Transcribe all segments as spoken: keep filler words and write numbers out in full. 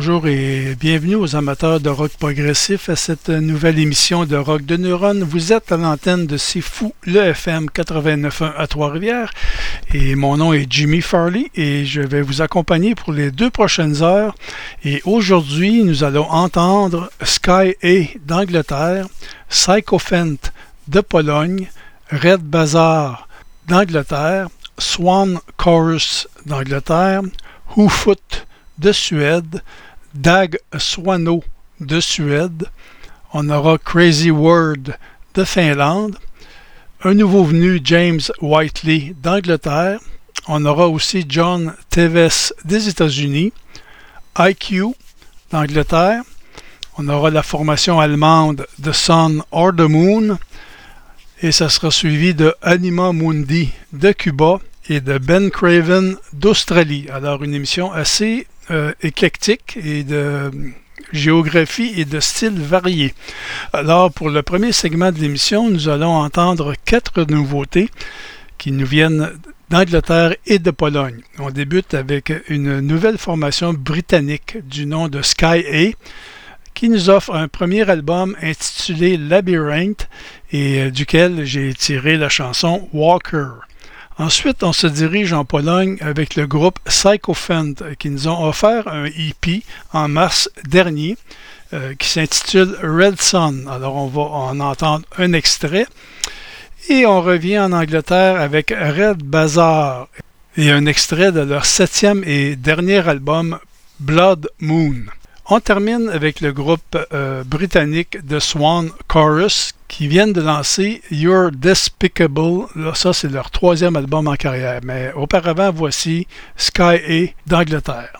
bonjour et bienvenue aux amateurs de rock progressif à cette nouvelle émission de Rock de Neurones. Vous êtes à l'antenne de C'est Fou, le F M quatre-vingt-neuf point un à Trois-Rivières et mon nom est Jimmy Farley et je vais vous accompagner pour les deux prochaines heures. Et aujourd'hui, nous allons entendre Sky A d'Angleterre, Sycophant de Pologne, Red Bazaar d'Angleterre, Swan Chorus d'Angleterre, Whofoot de Suède, Dag Swano de Suède, on aura Crazy Word de Finlande, un nouveau venu James Whiteley d'Angleterre, on aura aussi John Teves des États-Unis, I Q d'Angleterre, on aura la formation allemande The Sun or the Moon, et ça sera suivi de Anima Mundi de Cuba et de Ben Craven d'Australie. Alors une émission assez euh, éclectique et de géographie et de styles variés. Alors pour le premier segment de l'émission, nous allons entendre quatre nouveautés qui nous viennent d'Angleterre et de Pologne. On débute avec une nouvelle formation britannique du nom de Sky A, qui nous offre un premier album intitulé Labyrinth et euh, duquel j'ai tiré la chanson Walker. Ensuite, on se dirige en Pologne avec le groupe Sycophant qui nous ont offert un E P en mars dernier euh, qui s'intitule Red Sun. Alors, on va en entendre un extrait. Et on revient en Angleterre avec Red Bazaar et un extrait de leur septième et dernier album Blood Moon. On termine avec le groupe euh, britannique The Swan Chorus qui viennent de lancer You're Despicable. Là, ça, c'est leur troisième album en carrière. Mais auparavant, voici Sky A d'Angleterre.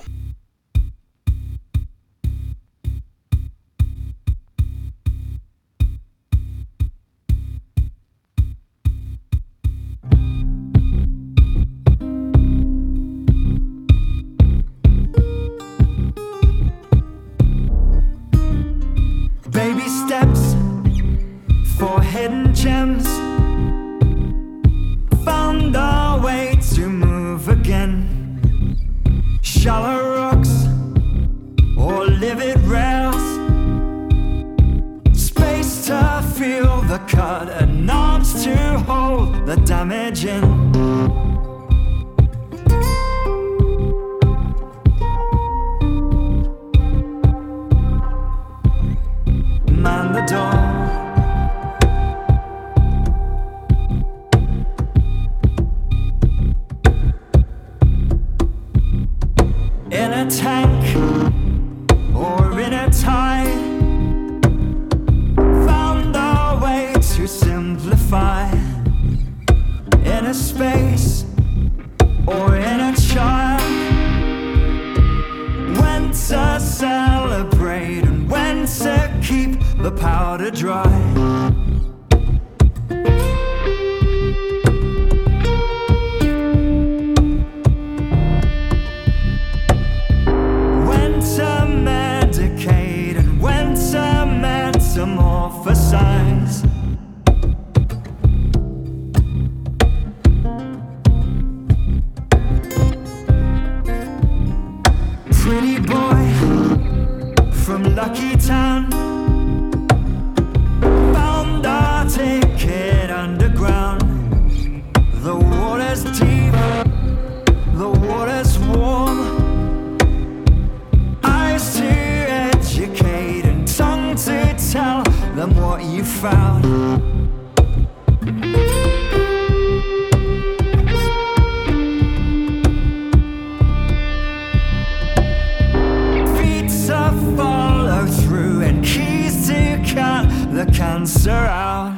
Baby steps for hidden gems, found our way to move again. Shallow rocks or livid rails, space to feel the cut and arms to hold the damage in. Man the door, in a tank or in a tide, found our way to simplify. In a space or in a child, when to celebrate and when to keep the powder dry. When to medicate and when to metamorphosize. Pretty boy from Lucky Town, found our ticket underground. The water's deep, the water's warm. Eyes to educate and tongue to tell them what you found. Follow through and keys to cut the cancer out.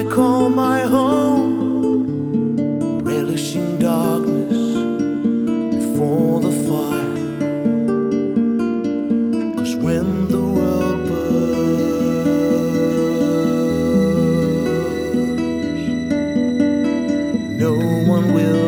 call my home, relishing darkness before the fire. 'Cause when the world burns, no one will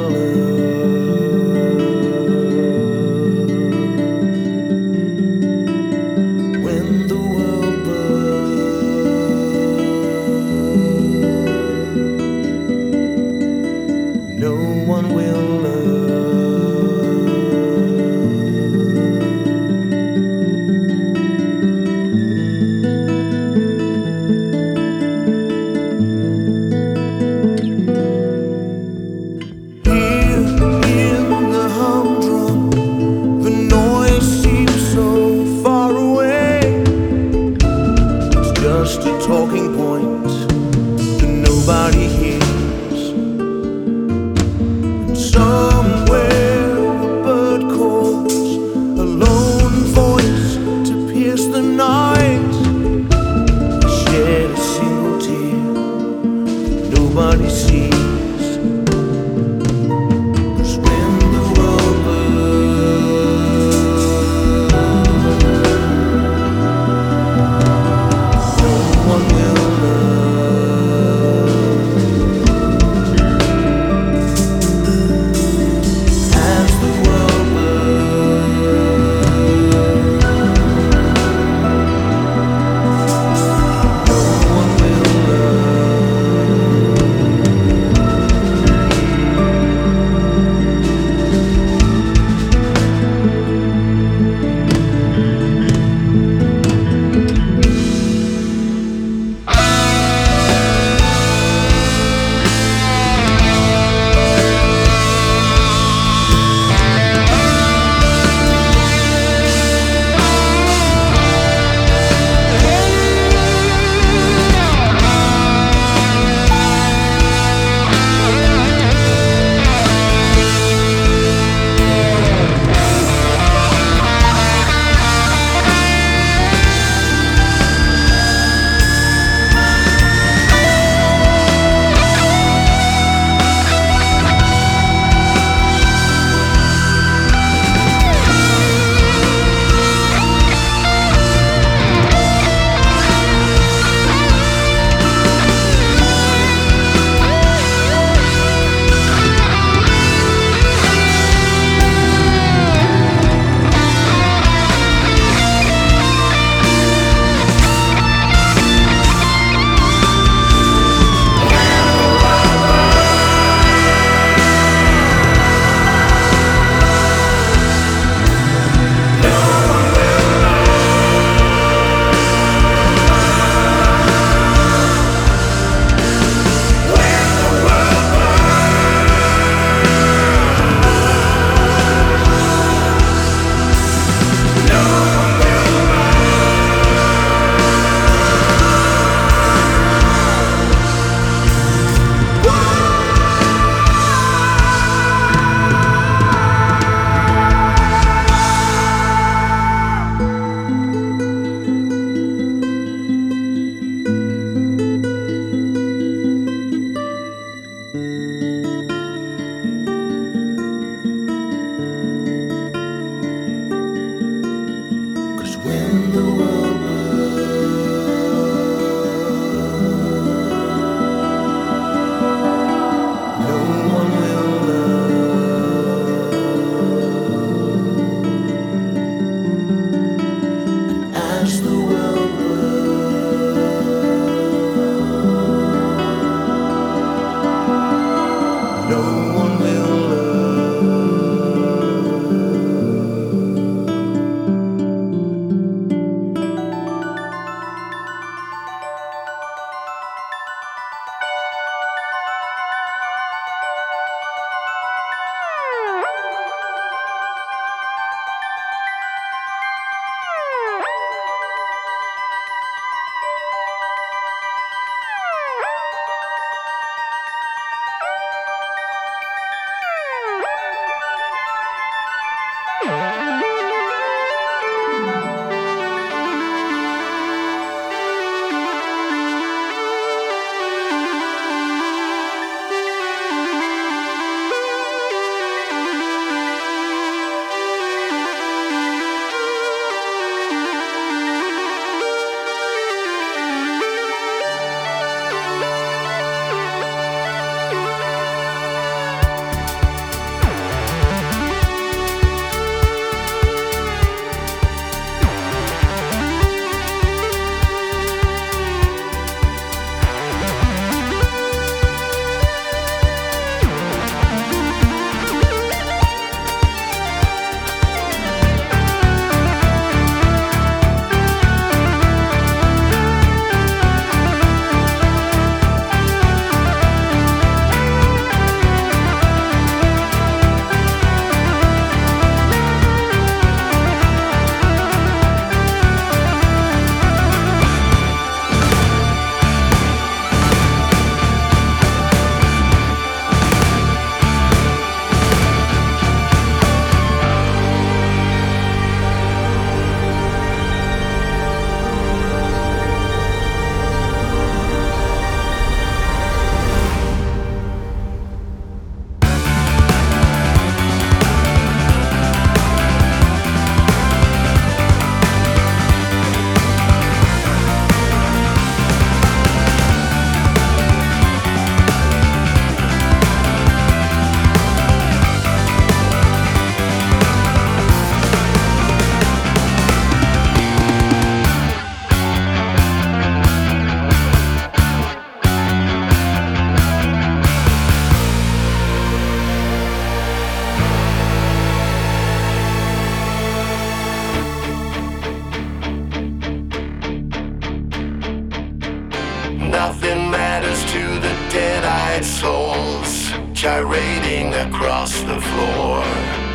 Nothing matters to the dead-eyed souls gyrating across the floor.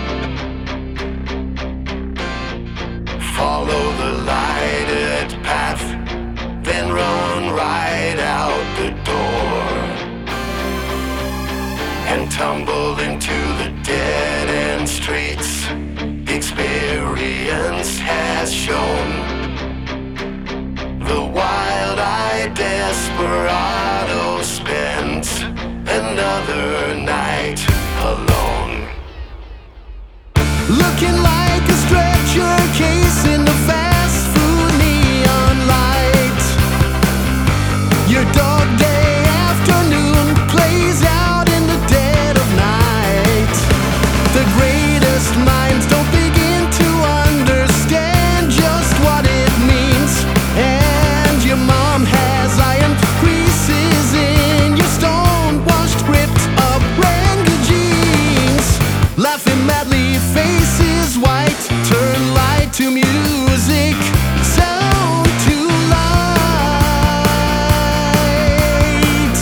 Follow the lighted path, then run right out the door and tumble into the dead-end streets. Experience has shown the wild-eyed desperado spends another night alone. Looking like a stretcher case in the fast food neon light. Your dog day afternoon plays out in the dead of night. The greatest minds don't begin to understand just what it means. And your mom has iron creases in your stone-washed, ripped-up Wrangler jeans. Laughing madly, faces white, turn light to music, sound to light.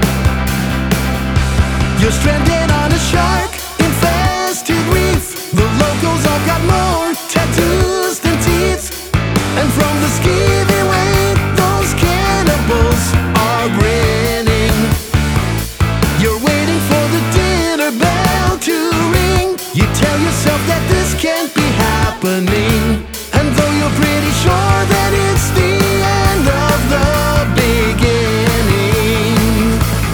You're stranded on a shark-infested reef. The locals all got more tattoos than teeth. And from the skivvy way, those cannibals are grinning. You're waiting for the dinner bell to ring. You tell yourself that this can't be happening, and though you're pretty sure that it's the end of the beginning.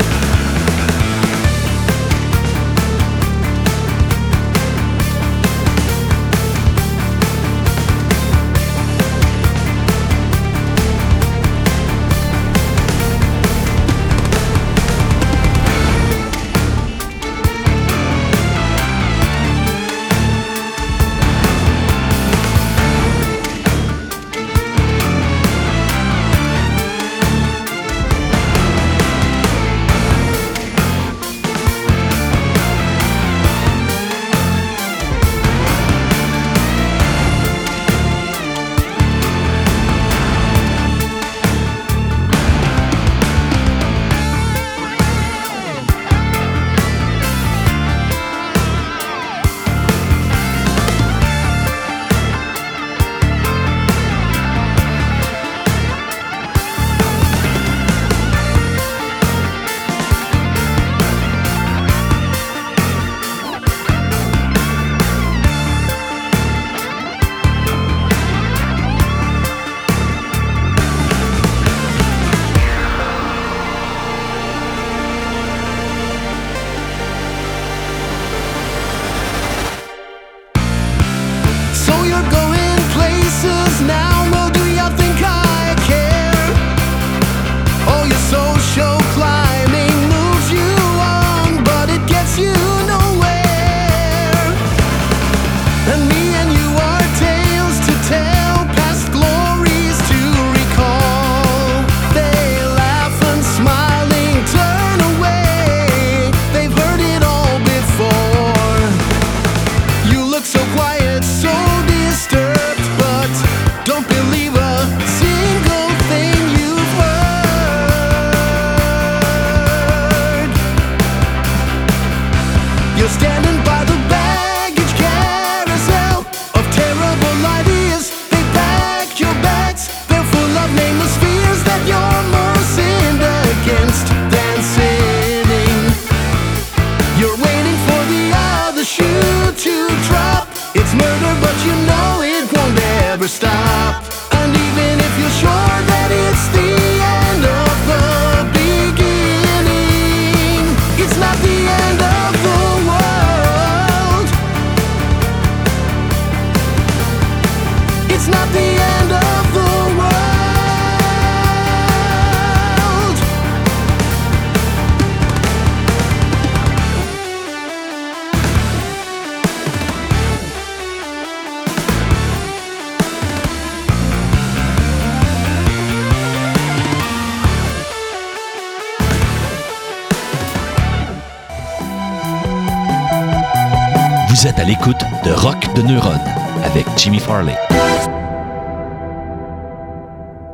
Vous êtes à l'écoute de Rock de Neuronne avec Jimmy Farley.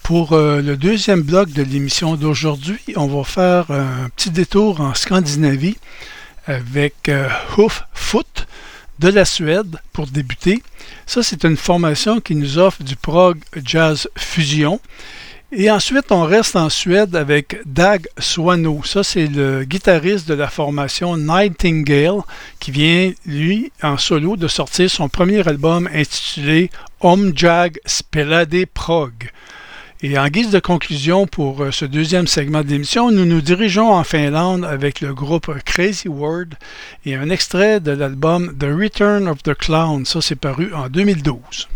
Pour euh, le deuxième bloc de l'émission d'aujourd'hui, on va faire un petit détour en Scandinavie avec euh, Hoof Foot de la Suède pour débuter. Ça, c'est une formation qui nous offre du prog jazz fusion. Et ensuite, on reste en Suède avec Dag Swano. Ça, c'est le guitariste de la formation Nightingale qui vient, lui, en solo, de sortir son premier album intitulé Omjag Spelade Prog. Et en guise de conclusion pour ce deuxième segment d'émission, nous nous dirigeons en Finlande avec le groupe Crazy Word et un extrait de l'album The Return of the Clown. Ça, c'est paru en deux mille douze.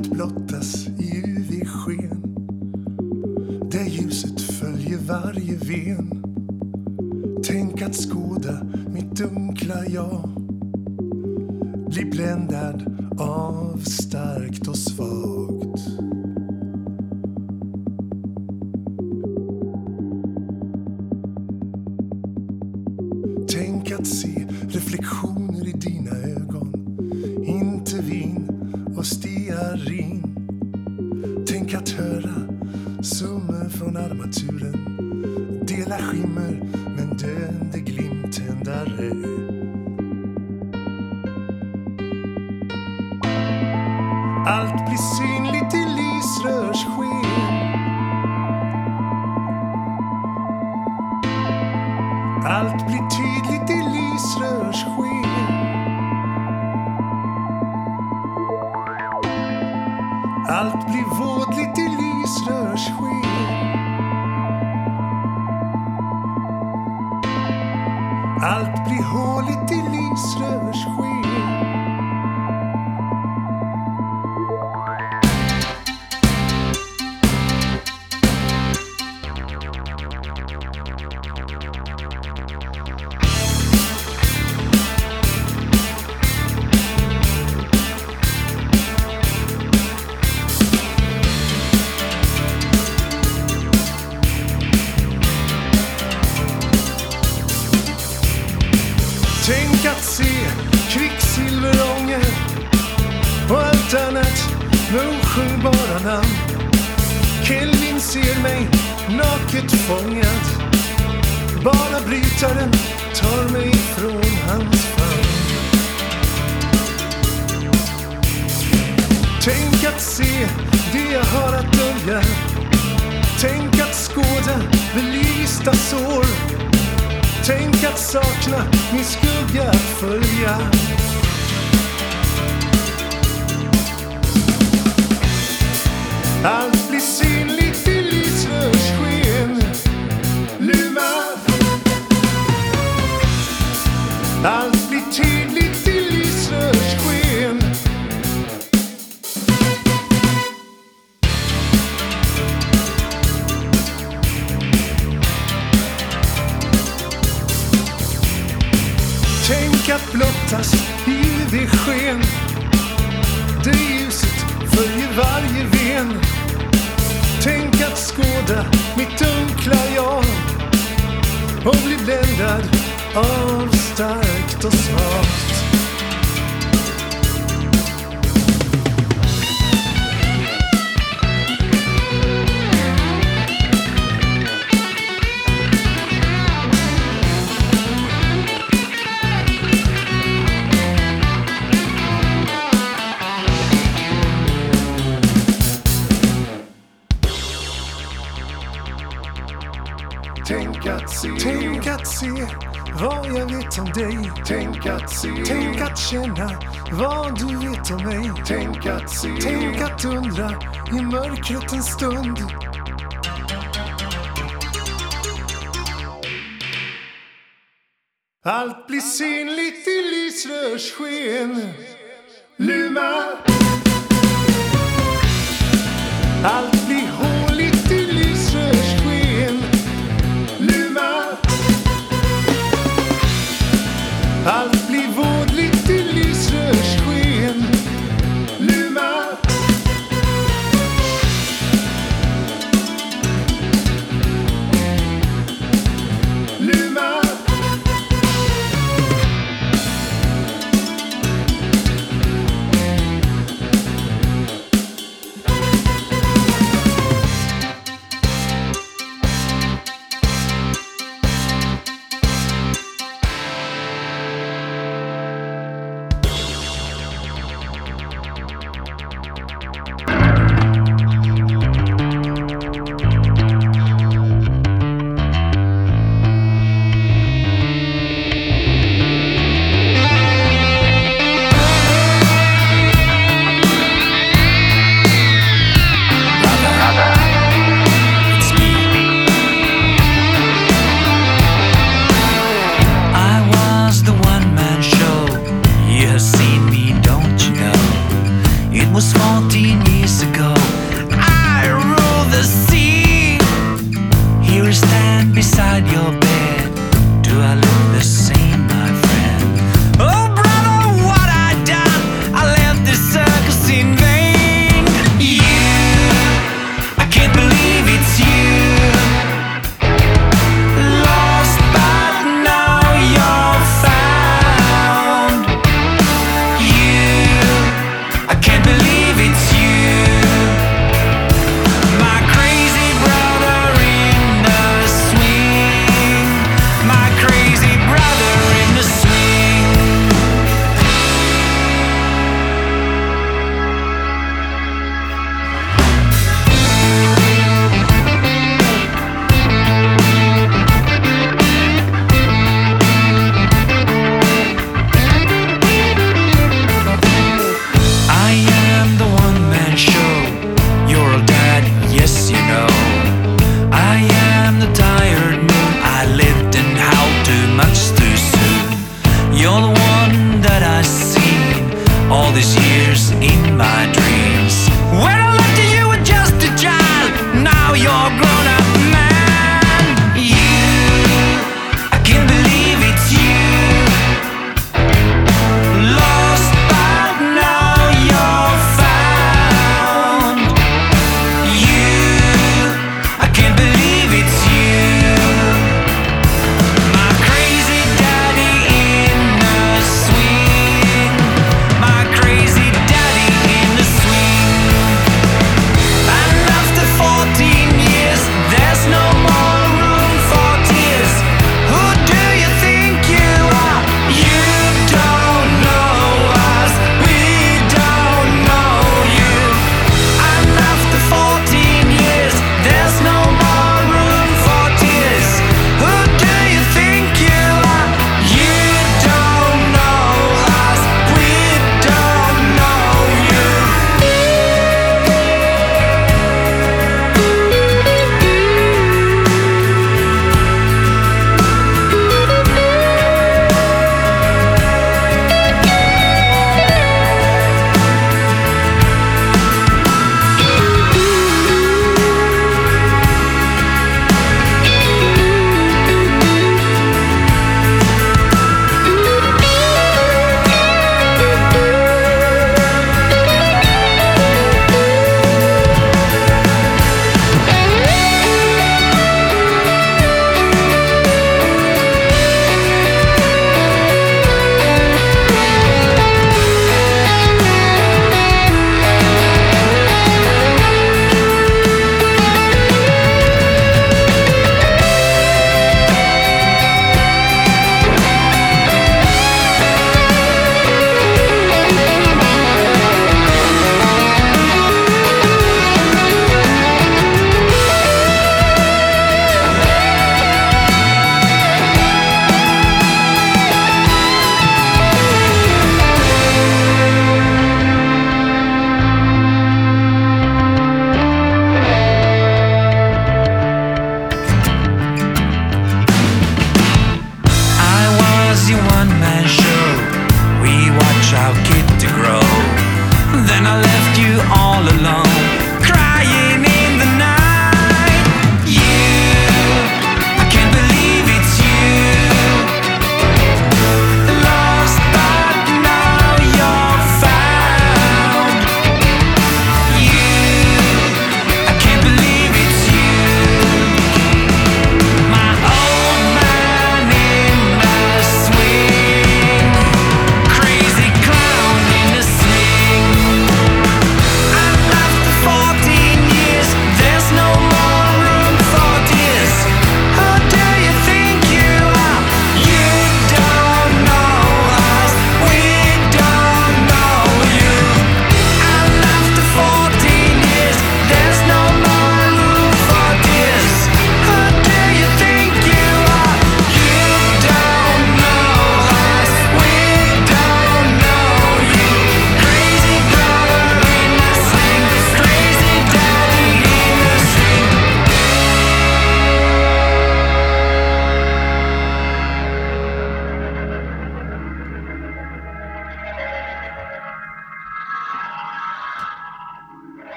att blottas i U V-sken, där ljuset följer varje ven. Tänk att skåda mitt dunkla jag, bli bländad av starkt och svagt. Tänk att se reflektioner i dina ögon, inte vin och stearin. Tänk att höra summor från armaturen, dela skimmer med en döende glimtändare. Allt blir synligt i lysrörssken, allt blir tydligt i lysrörssken. Allt blir vådligt i lysrörssken. Allt blir håligt i lysrörssken. Tänk att se kvicksilverånger och allt annat med osjungbara namn. Kelvin ser mig naket fångad, bara brytaren tar mig från hans famn. Tänk att se det jag har att dölja, tänk att skåda belysta sår. Tänk att sakna min skugga att följa. Allt blir synligt i lysrörssken. Luma. Allt blir tydligt i lysrörssken. Tänk att blottas i U V-sken, där ljuset följer varje ven. Tänk att skåda mitt dunkla jag och bli bländad av starkt och svagt. Tänk att se, tänk att se vad jag vet om dig. Tänk att se, tänk att känna vad du vet om mig. Tänk att se, tänk att undra i mörkret en stund. Allt blir synligt i lysrörssken. Luma. Allt blir håligt i lysrörssken. Luma. Allt blir vådligt i lysrörssken. Luma. Luma.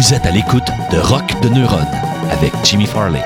Vous êtes à l'écoute de Rock de Neuron avec Jimmy Farley.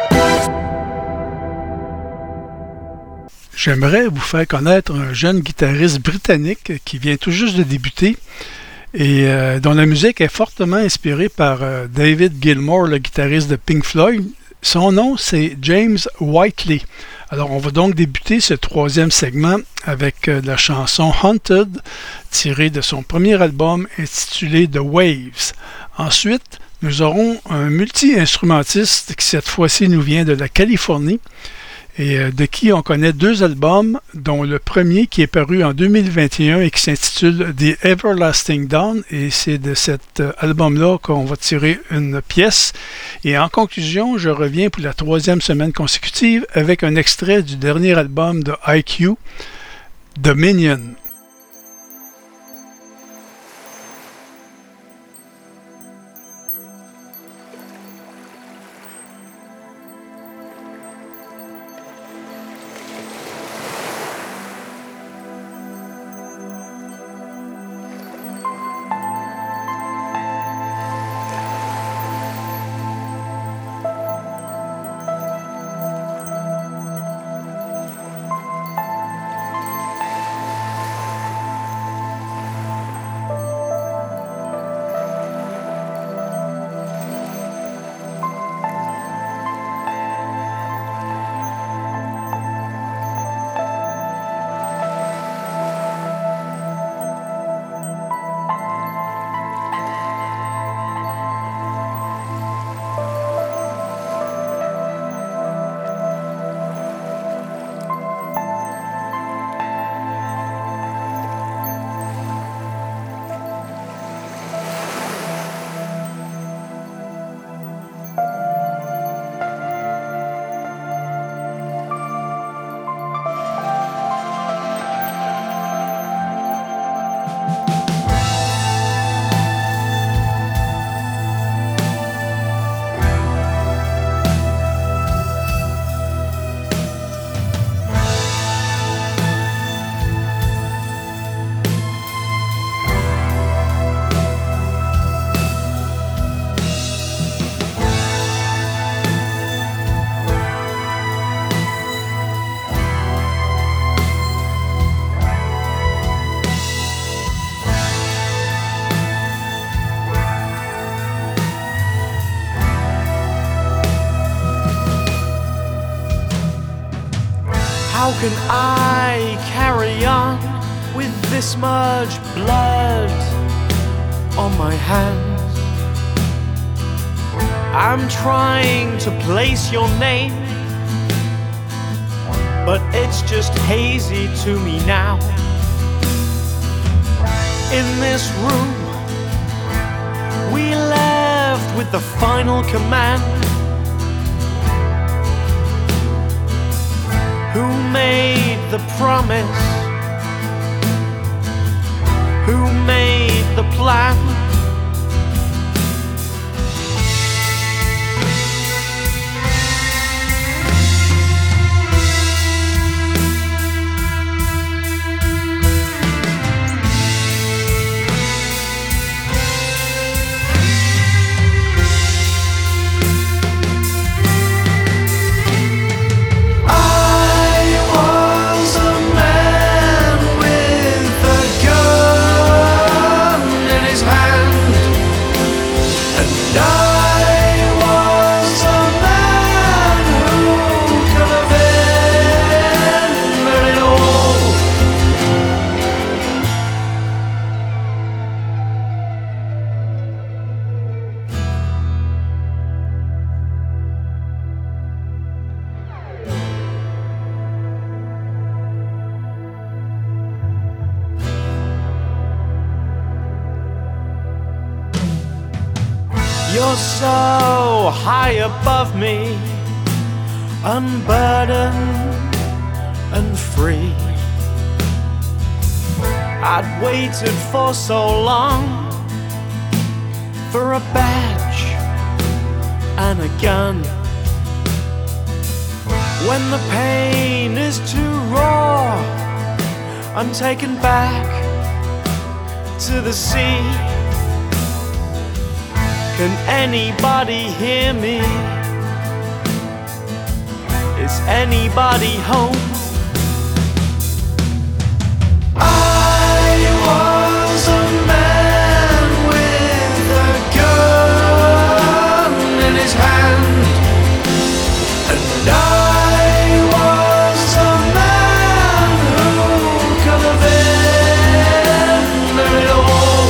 J'aimerais vous faire connaître un jeune guitariste britannique qui vient tout juste de débuter et euh, dont la musique est fortement inspirée par euh, David Gilmour, le guitariste de Pink Floyd. Son nom, c'est James Whiteley. Alors, on va donc débuter ce troisième segment avec euh, la chanson Haunted, tirée de son premier album intitulé The Waves. Ensuite, nous aurons un multi-instrumentiste qui cette fois-ci nous vient de la Californie et euh, de qui on connaît deux albums, dont le premier qui est paru en deux mille vingt et un et qui s'intitule The Everlasting Dawn, et c'est de cet euh, album-là qu'on va tirer une pièce. Et en conclusion, je reviens pour la troisième semaine consécutive avec un extrait du dernier album de I Q, Dominion. How can I carry on with this much blood on my hands? I'm trying to place your name, but it's just hazy to me now. In this room, we left with the final command. Who made the promise? Who made the plan? You're so high above me, unburdened and free. I'd waited for so long for a badge and a gun. When the pain is too raw, I'm taken back to the sea. Can anybody hear me? Is anybody home? I was a man with a gun in his hand, and I was a man who could have ended it all.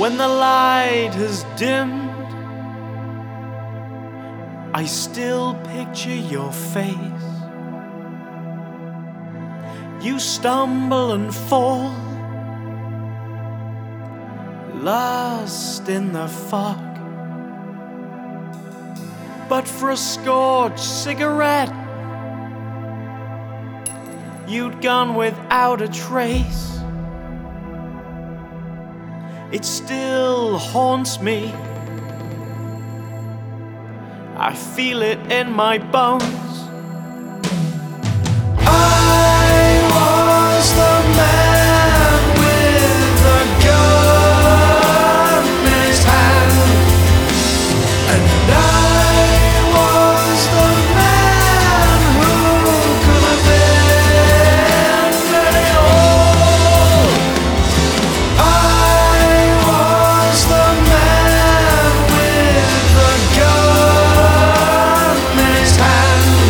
when the light has dimmed, I still picture your face. You stumble and fall, lost in the fog. But for a scorched cigarette, you'd gone without a trace. It still haunts me, I feel it in my bones. I was the man with the gun in his hand, and I was the man who could have been very old. I was the man with the gun in his hand,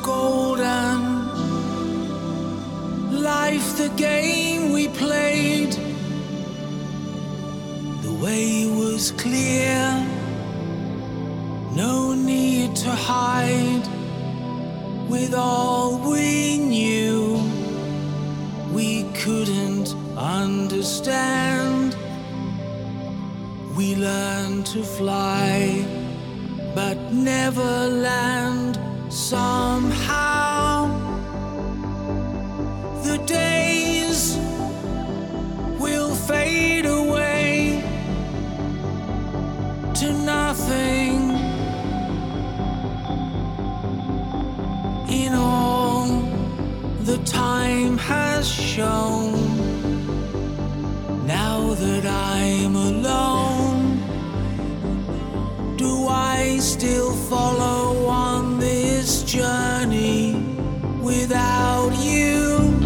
golden. Life, the game we played, the way was clear. No need to hide. With all we knew, we couldn't understand. We learned to fly, but never land. Somehow the days will fade away to nothing. In all the time has shown, now that I'm alone, do I still follow on this journey without you?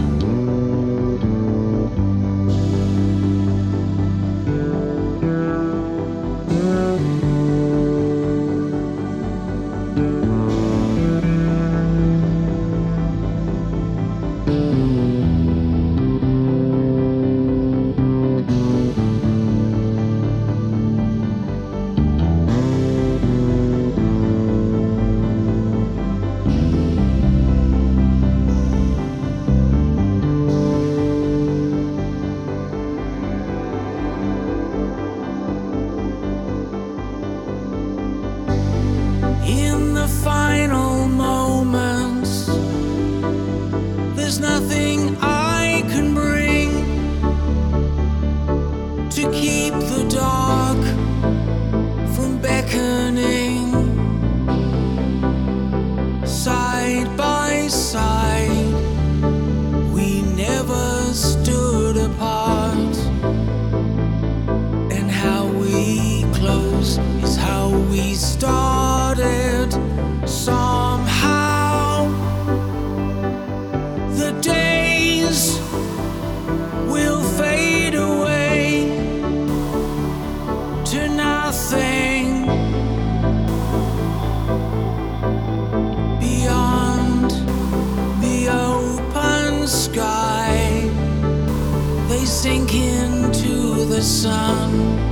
Sink into the sun,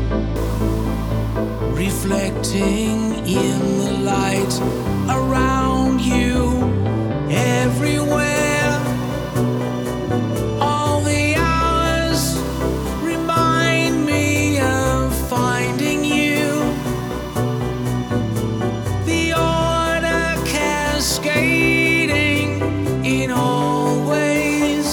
reflecting in the light around you, everywhere. All the hours remind me of finding you. The order cascading in all ways.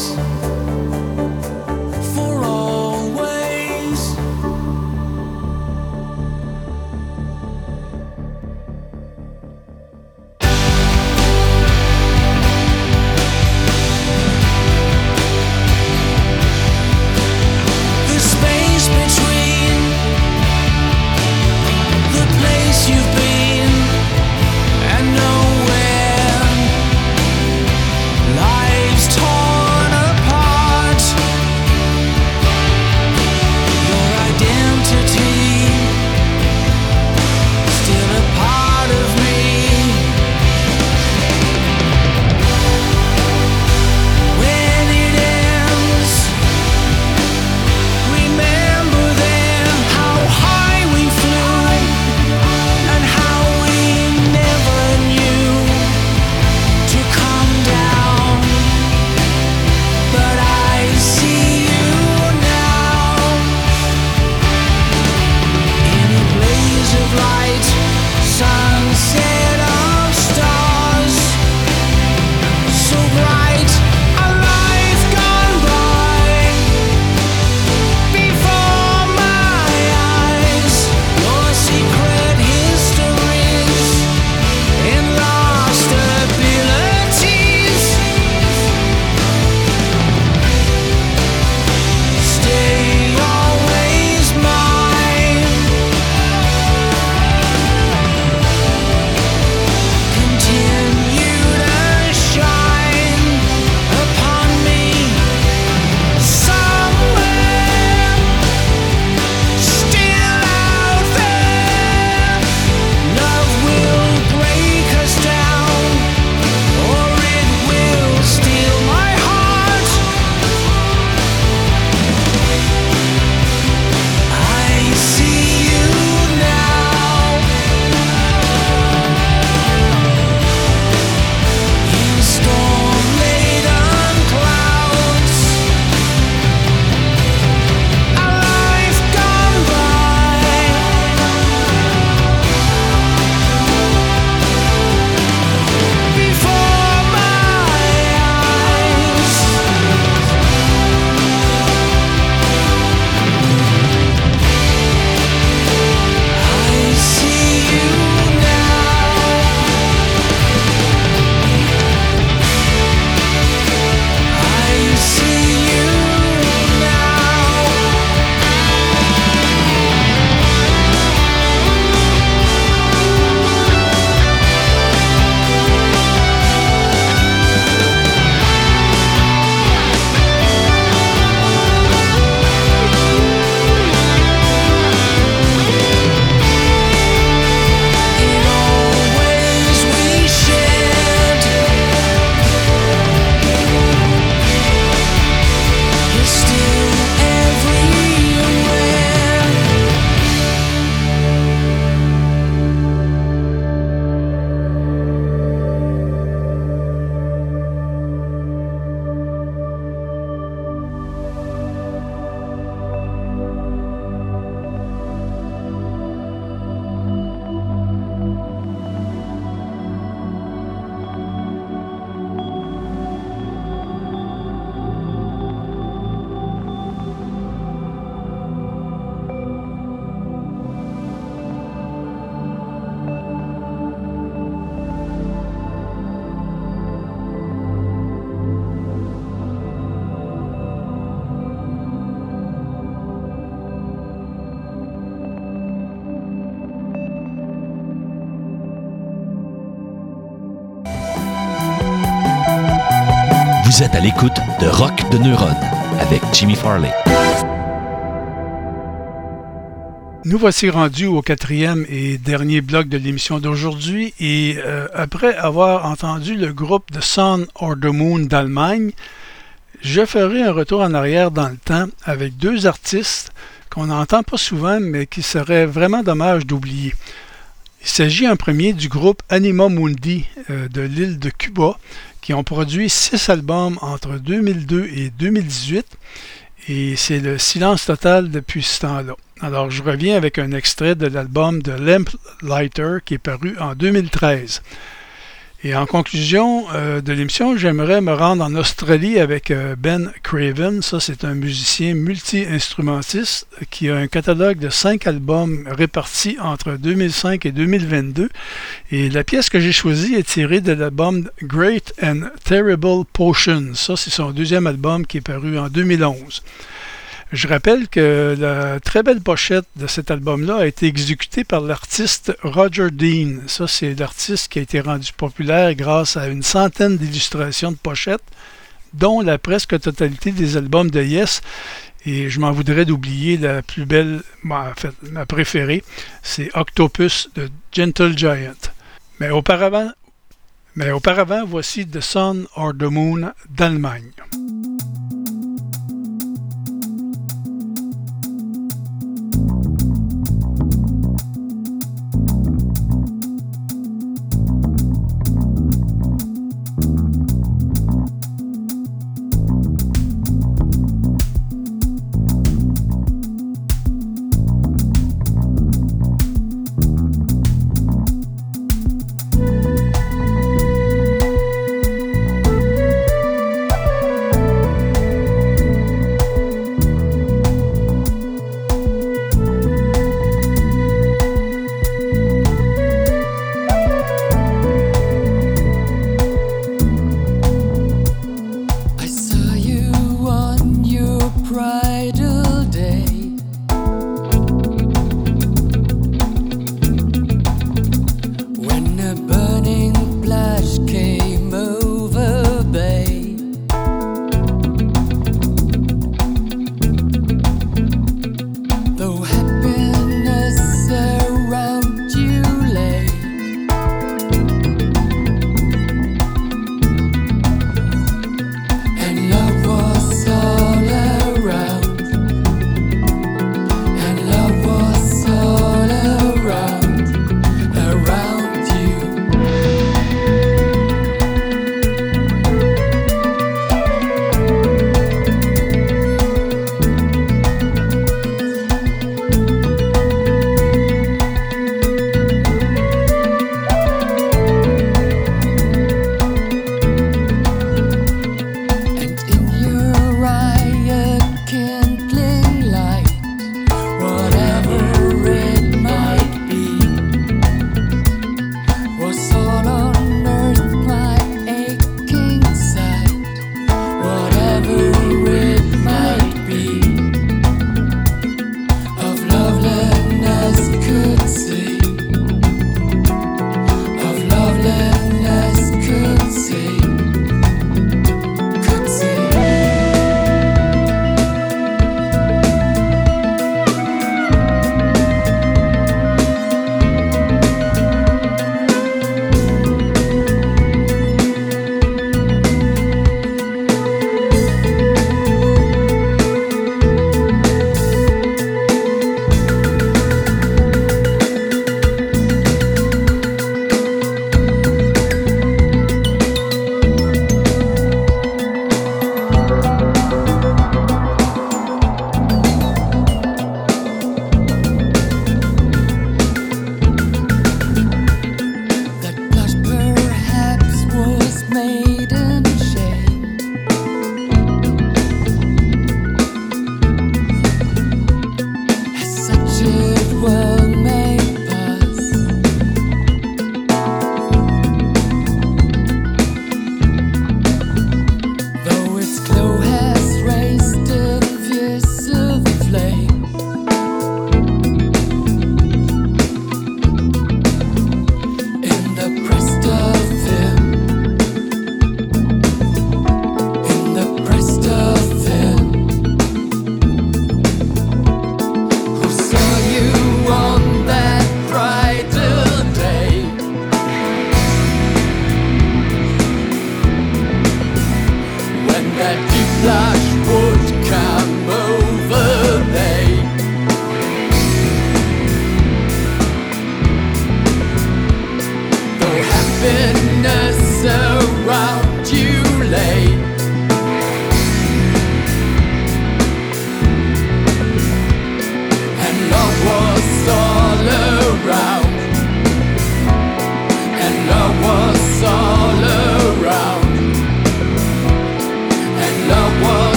Vous êtes à l'écoute de Rock de Neuronne avec Jimmy Farley. Nous voici rendus au quatrième et dernier bloc de l'émission d'aujourd'hui et euh, après avoir entendu le groupe The Sun or the Moon d'Allemagne, je ferai un retour en arrière dans le temps avec deux artistes qu'on n'entend pas souvent mais qui serait vraiment dommage d'oublier. Il s'agit en premier du groupe Anima Mundi euh, de l'île de Cuba qui ont produit six albums entre deux mille deux et deux mille dix-huit et c'est le silence total depuis ce temps-là. Alors je reviens avec un extrait de l'album de Lamplighter qui est paru en deux mille treize. Et en conclusion euh, de l'émission, j'aimerais me rendre en Australie avec euh, Ben Craven. Ça, c'est un musicien multi-instrumentiste qui a un catalogue de cinq albums répartis entre deux mille cinq et deux mille vingt-deux. Et la pièce que j'ai choisie est tirée de l'album Great and Terrible Potion. Ça, c'est son deuxième album qui est paru en deux mille onze. Je rappelle que la très belle pochette de cet album-là a été exécutée par l'artiste Roger Dean. Ça, c'est l'artiste qui a été rendu populaire grâce à une centaine d'illustrations de pochettes, dont la presque totalité des albums de Yes. Et je m'en voudrais d'oublier la plus belle, en fait, ma préférée, c'est Octopus de Gentle Giant. Mais auparavant, mais auparavant, voici The Sun or the Moon d'Allemagne. Thank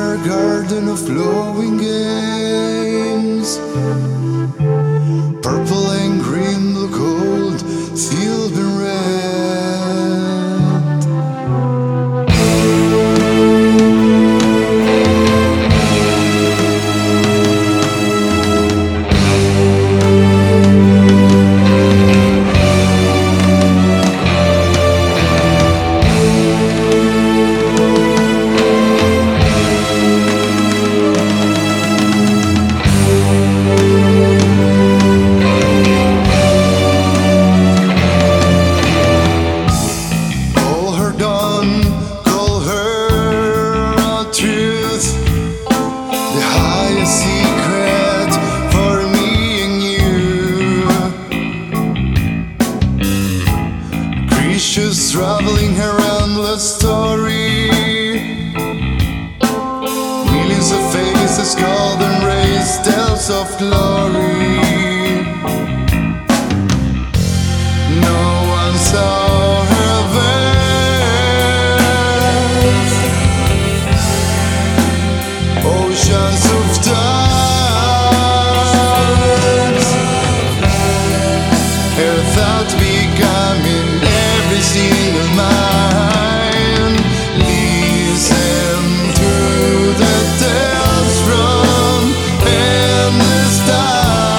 her garden of flowing games. Purple and green, blue, gold, silver and traveling her endless story. Millions of faces, golden rays, tales of glory. No one saw her vast. Oceans of dust. Her thought becoming every single mind. Listen to the tales from endless time.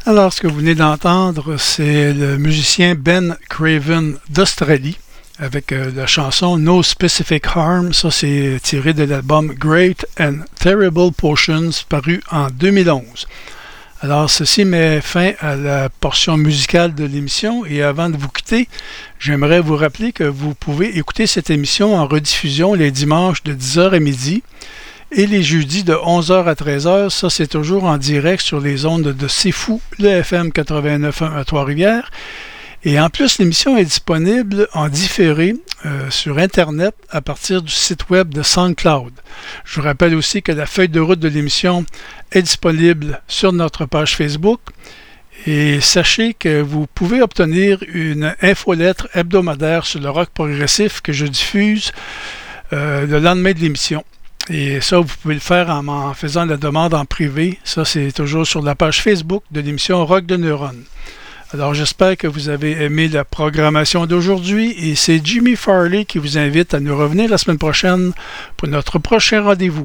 Alors, ce que vous venez d'entendre, c'est le musicien Ben Craven d'Australie avec euh, la chanson No Specific Harm. Ça, c'est tiré de l'album Great and Terrible Potions, paru en deux mille onze. Alors, ceci met fin à la portion musicale de l'émission et avant de vous quitter, j'aimerais vous rappeler que vous pouvez écouter cette émission en rediffusion les dimanches de dix heures à midi et les jeudis de onze heures à treize heures. Ça, c'est toujours en direct sur les ondes de C'est Fou, le F M quatre-vingt-neuf point un à Trois-Rivières. Et en plus, l'émission est disponible en différé euh, sur Internet à partir du site web de SoundCloud. Je vous rappelle aussi que la feuille de route de l'émission est disponible sur notre page Facebook. Et sachez que vous pouvez obtenir une infolettre hebdomadaire sur le rock progressif que je diffuse euh, le lendemain de l'émission. Et ça, vous pouvez le faire en, en faisant la demande en privé. Ça, c'est toujours sur la page Facebook de l'émission Rock de Neuronne. Alors, j'espère que vous avez aimé la programmation d'aujourd'hui et c'est Jimmy Farley qui vous invite à nous revenir la semaine prochaine pour notre prochain rendez-vous.